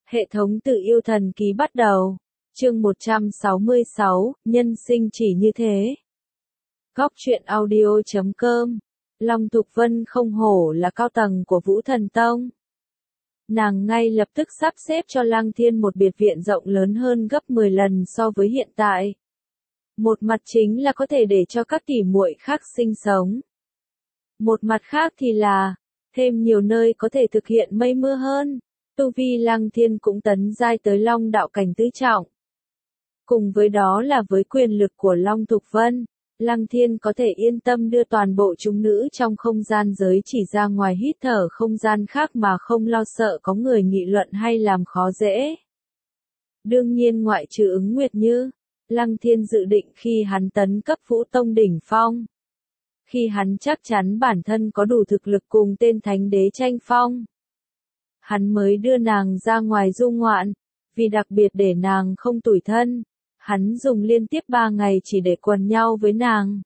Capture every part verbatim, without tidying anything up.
Hệ thống tự yêu thần ký bắt đầu. Chương một trăm sáu mươi sáu, nhân sinh chỉ như thế. Góc truyện audio chấm com. Long Thục Vân không hổ là cao tầng của Vũ Thần Tông. Nàng ngay lập tức sắp xếp cho Lăng Thiên một biệt viện rộng lớn hơn gấp mười lần so với hiện tại. Một mặt chính là có thể để cho các tỷ muội khác sinh sống. Một mặt khác thì là, thêm nhiều nơi có thể thực hiện mây mưa hơn. Tu vi Lăng Thiên cũng tấn giai tới Long đạo cảnh tứ trọng. Cùng với đó là với quyền lực của Long Thục Vân, Lăng Thiên có thể yên tâm đưa toàn bộ chúng nữ trong không gian giới chỉ ra ngoài hít thở không gian khác mà không lo sợ có người nghị luận hay làm khó dễ. Đương nhiên ngoại trừ Ứng Nguyệt Như, Lăng Thiên dự định khi hắn tấn cấp Vũ Tông đỉnh phong. Khi hắn chắc chắn bản thân có đủ thực lực cùng tên thánh đế tranh phong. Hắn mới đưa nàng ra ngoài du ngoạn, vì đặc biệt để nàng không tủi thân, hắn dùng liên tiếp ba ngày chỉ để quần nhau với nàng.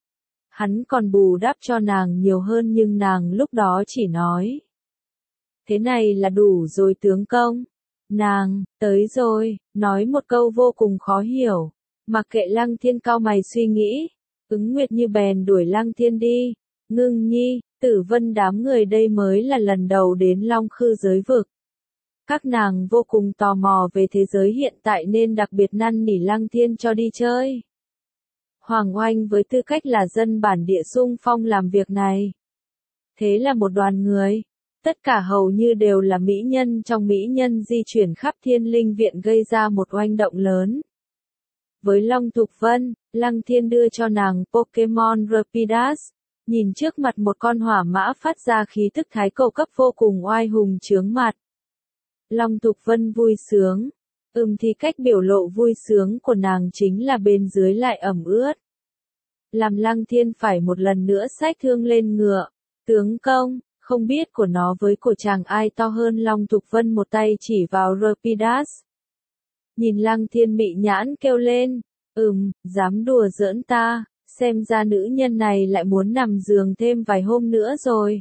Hắn còn bù đắp cho nàng nhiều hơn nhưng nàng lúc đó chỉ nói. Thế này là đủ rồi tướng công. Nàng, tới rồi, nói một câu vô cùng khó hiểu, mặc kệ Lăng Thiên cau mày suy nghĩ, Ứng Nguyệt Như bèn đuổi Lăng Thiên đi, Ngưng Nhi, Tử Vân đám người đây mới là lần đầu đến Long Khư giới vực. Các nàng vô cùng tò mò về thế giới hiện tại nên đặc biệt năn nỉ Lăng Thiên cho đi chơi. Hoàng Oanh với tư cách là dân bản địa xung phong làm việc này. Thế là một đoàn người, tất cả hầu như đều là mỹ nhân trong mỹ nhân di chuyển khắp Thiên Linh Viện gây ra một oanh động lớn. Với Long Thục Vân, Lăng Thiên đưa cho nàng Pokemon Rapidash. Nhìn trước mặt một con hỏa mã phát ra khí tức thái cổ cấp vô cùng oai hùng chướng mặt. Long Thục Vân vui sướng. Ừm thì cách biểu lộ vui sướng của nàng chính là bên dưới lại ẩm ướt. Làm Lăng Thiên phải một lần nữa xách thương lên ngựa. Tướng công, không biết của nó với của chàng ai to hơn. Long Thục Vân một tay chỉ vào Rapidash. Nhìn Lăng Thiên mị nhãn kêu lên. Ừm, dám đùa giỡn ta. Xem ra nữ nhân này lại muốn nằm giường thêm vài hôm nữa rồi.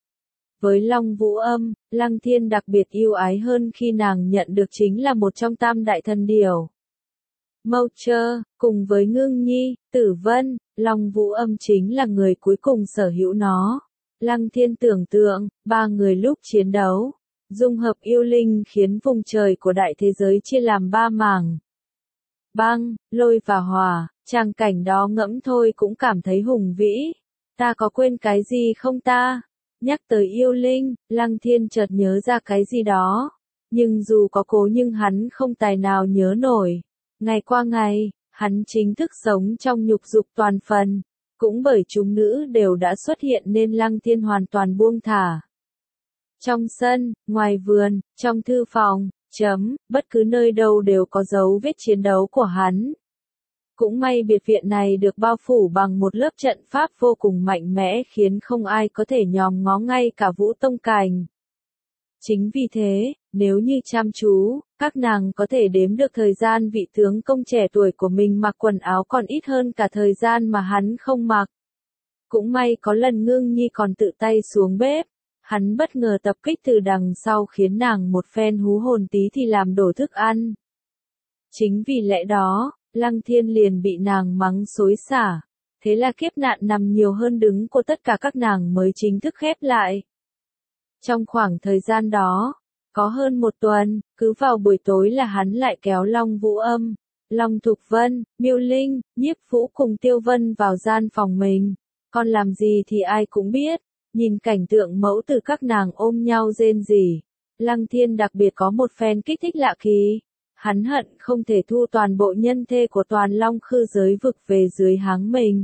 Với Long Vũ Âm, Lăng Thiên đặc biệt yêu ái hơn khi nàng nhận được chính là một trong tam đại thần điểu. Mâu Trơ, cùng với Ngưng Nhi, Tử Vân, Long Vũ Âm chính là người cuối cùng sở hữu nó. Lăng Thiên tưởng tượng, ba người lúc chiến đấu, dung hợp yêu linh khiến vùng trời của đại thế giới chia làm ba mảng. Băng, lôi và hỏa, tràng cảnh đó ngẫm thôi cũng cảm thấy hùng vĩ. Ta có quên cái gì không ta? Nhắc tới yêu linh, Lăng Thiên chợt nhớ ra cái gì đó. Nhưng dù có cố nhưng hắn không tài nào nhớ nổi. Ngày qua ngày, hắn chính thức sống trong nhục dục toàn phần. Cũng bởi chúng nữ đều đã xuất hiện nên Lăng Thiên hoàn toàn buông thả. Trong sân, ngoài vườn, trong thư phòng, chấm, bất cứ nơi đâu đều có dấu vết chiến đấu của hắn. Cũng may biệt viện này được bao phủ bằng một lớp trận pháp vô cùng mạnh mẽ khiến không ai có thể nhòm ngó ngay cả Vũ Tông Cảnh. Chính vì thế, nếu như chăm chú, các nàng có thể đếm được thời gian vị tướng công trẻ tuổi của mình mặc quần áo còn ít hơn cả thời gian mà hắn không mặc. Cũng may có lần Ngưng Nhi còn tự tay xuống bếp. Hắn bất ngờ tập kích từ đằng sau khiến nàng một phen hú hồn tí thì làm đổ thức ăn. Chính vì lẽ đó, Lăng Thiên liền bị nàng mắng xối xả. Thế là kiếp nạn nằm nhiều hơn đứng của tất cả các nàng mới chính thức khép lại. Trong khoảng thời gian đó, có hơn một tuần, cứ vào buổi tối là hắn lại kéo Long Vũ Âm, Long Thục Vân, Miêu Linh, Nhiếp Vũ cùng Tiêu Vân vào gian phòng mình. Còn làm gì thì ai cũng biết. Nhìn cảnh tượng mẫu tử các nàng ôm nhau rên rỉ, Lăng Thiên đặc biệt có một phen kích thích lạ kỳ. Hắn hận không thể thu toàn bộ nhân thê của toàn Long Khư giới vực về dưới háng mình.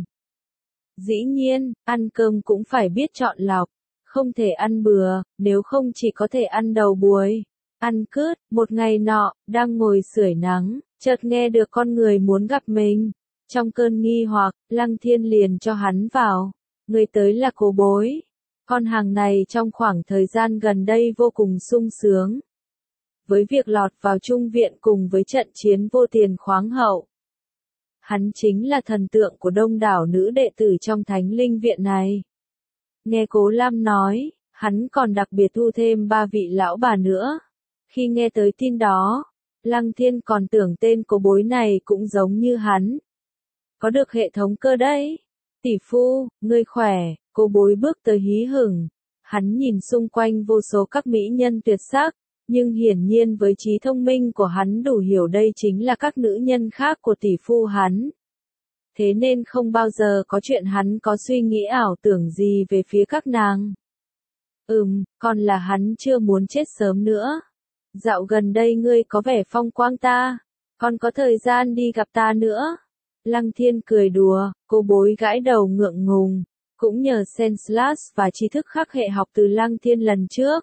Dĩ nhiên, ăn cơm cũng phải biết chọn lọc, không thể ăn bừa, nếu không chỉ có thể ăn đầu buổi. Ăn cướt, một ngày nọ, đang ngồi sưởi nắng, chợt nghe được con người muốn gặp mình. Trong cơn nghi hoặc, Lăng Thiên liền cho hắn vào. Người tới là Cố Bối. Con hàng này trong khoảng thời gian gần đây vô cùng sung sướng. Với việc lọt vào trung viện cùng với trận chiến vô tiền khoáng hậu. Hắn chính là thần tượng của đông đảo nữ đệ tử trong Thánh Linh Viện này. Nghe Cố Lam nói, hắn còn đặc biệt thu thêm ba vị lão bà nữa. Khi nghe tới tin đó, Lăng Thiên còn tưởng tên cô bối này cũng giống như hắn. Có được hệ thống cơ đấy. Tỷ phu, ngươi khỏe, cô bối bước tới hí hửng. Hắn nhìn xung quanh vô số các mỹ nhân tuyệt sắc, nhưng hiển nhiên với trí thông minh của hắn đủ hiểu đây chính là các nữ nhân khác của tỷ phu hắn. Thế nên không bao giờ có chuyện hắn có suy nghĩ ảo tưởng gì về phía các nàng. Ừm, còn là hắn chưa muốn chết sớm nữa. Dạo gần đây ngươi có vẻ phong quang ta, còn có thời gian đi gặp ta nữa. Lăng Thiên cười đùa, cô bối gãi đầu ngượng ngùng, cũng nhờ Senslash và tri thức khắc hệ học từ Lăng Thiên lần trước.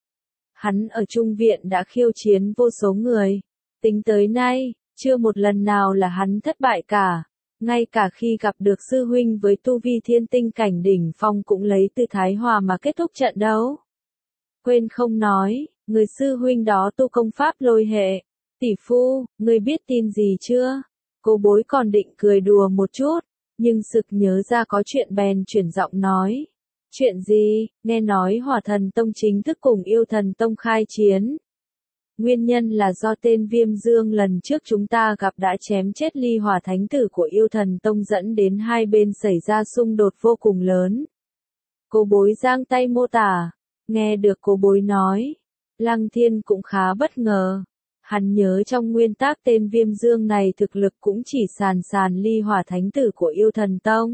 Hắn ở Trung Viện đã khiêu chiến vô số người, tính tới nay, chưa một lần nào là hắn thất bại cả. Ngay cả khi gặp được sư huynh với tu vi thiên tinh cảnh đỉnh phong cũng lấy từ Thái Hòa mà kết thúc trận đấu. Quên không nói, người sư huynh đó tu công pháp lôi hệ. Tỷ phu, ngươi biết tin gì chưa? Cô bối còn định cười đùa một chút, nhưng sực nhớ ra có chuyện bèn chuyển giọng nói. Chuyện gì? Nghe nói Hỏa Thần Tông chính thức cùng Yêu Thần Tông khai chiến. Nguyên nhân là do tên Viêm Dương lần trước chúng ta gặp đã chém chết Ly Hỏa Thánh Tử của Yêu Thần Tông dẫn đến hai bên xảy ra xung đột vô cùng lớn. Cô bối giang tay mô tả. Nghe được cô bối nói, Lăng Thiên cũng khá bất ngờ. Hắn nhớ trong nguyên tác tên Viêm Dương này thực lực cũng chỉ sàn sàn Ly Hỏa Thánh Tử của Yêu Thần Tông.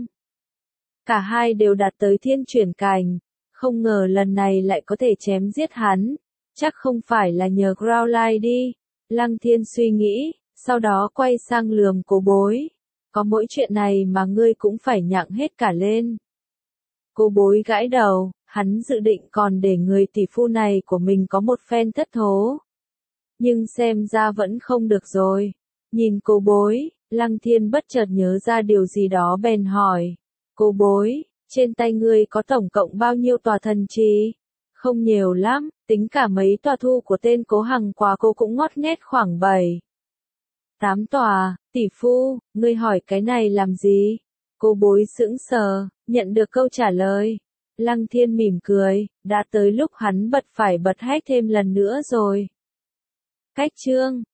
Cả hai đều đạt tới thiên chuyển cảnh, không ngờ lần này lại có thể chém giết hắn. Chắc không phải là nhờ Growlite đi. Lăng Thiên suy nghĩ, sau đó quay sang lườm cô bối. Có mỗi chuyện này mà ngươi cũng phải nhặng hết cả lên. Cô bối gãi đầu, hắn dự định còn để người tỷ phu này của mình có một phen thất thố. Nhưng xem ra vẫn không được rồi. Nhìn cô bối, Lăng Thiên bất chợt nhớ ra điều gì đó bèn hỏi. Cô bối, trên tay ngươi có tổng cộng bao nhiêu tòa thần trì? Không nhiều lắm, tính cả mấy tòa thu của tên Cố Hằng Quá cô cũng ngót nghét khoảng bảy. Tám tòa, tỷ phu, ngươi hỏi cái này làm gì? Cô bối sững sờ, nhận được câu trả lời. Lăng Thiên mỉm cười, đã tới lúc hắn bật phải bật hét thêm lần nữa rồi. Cách chương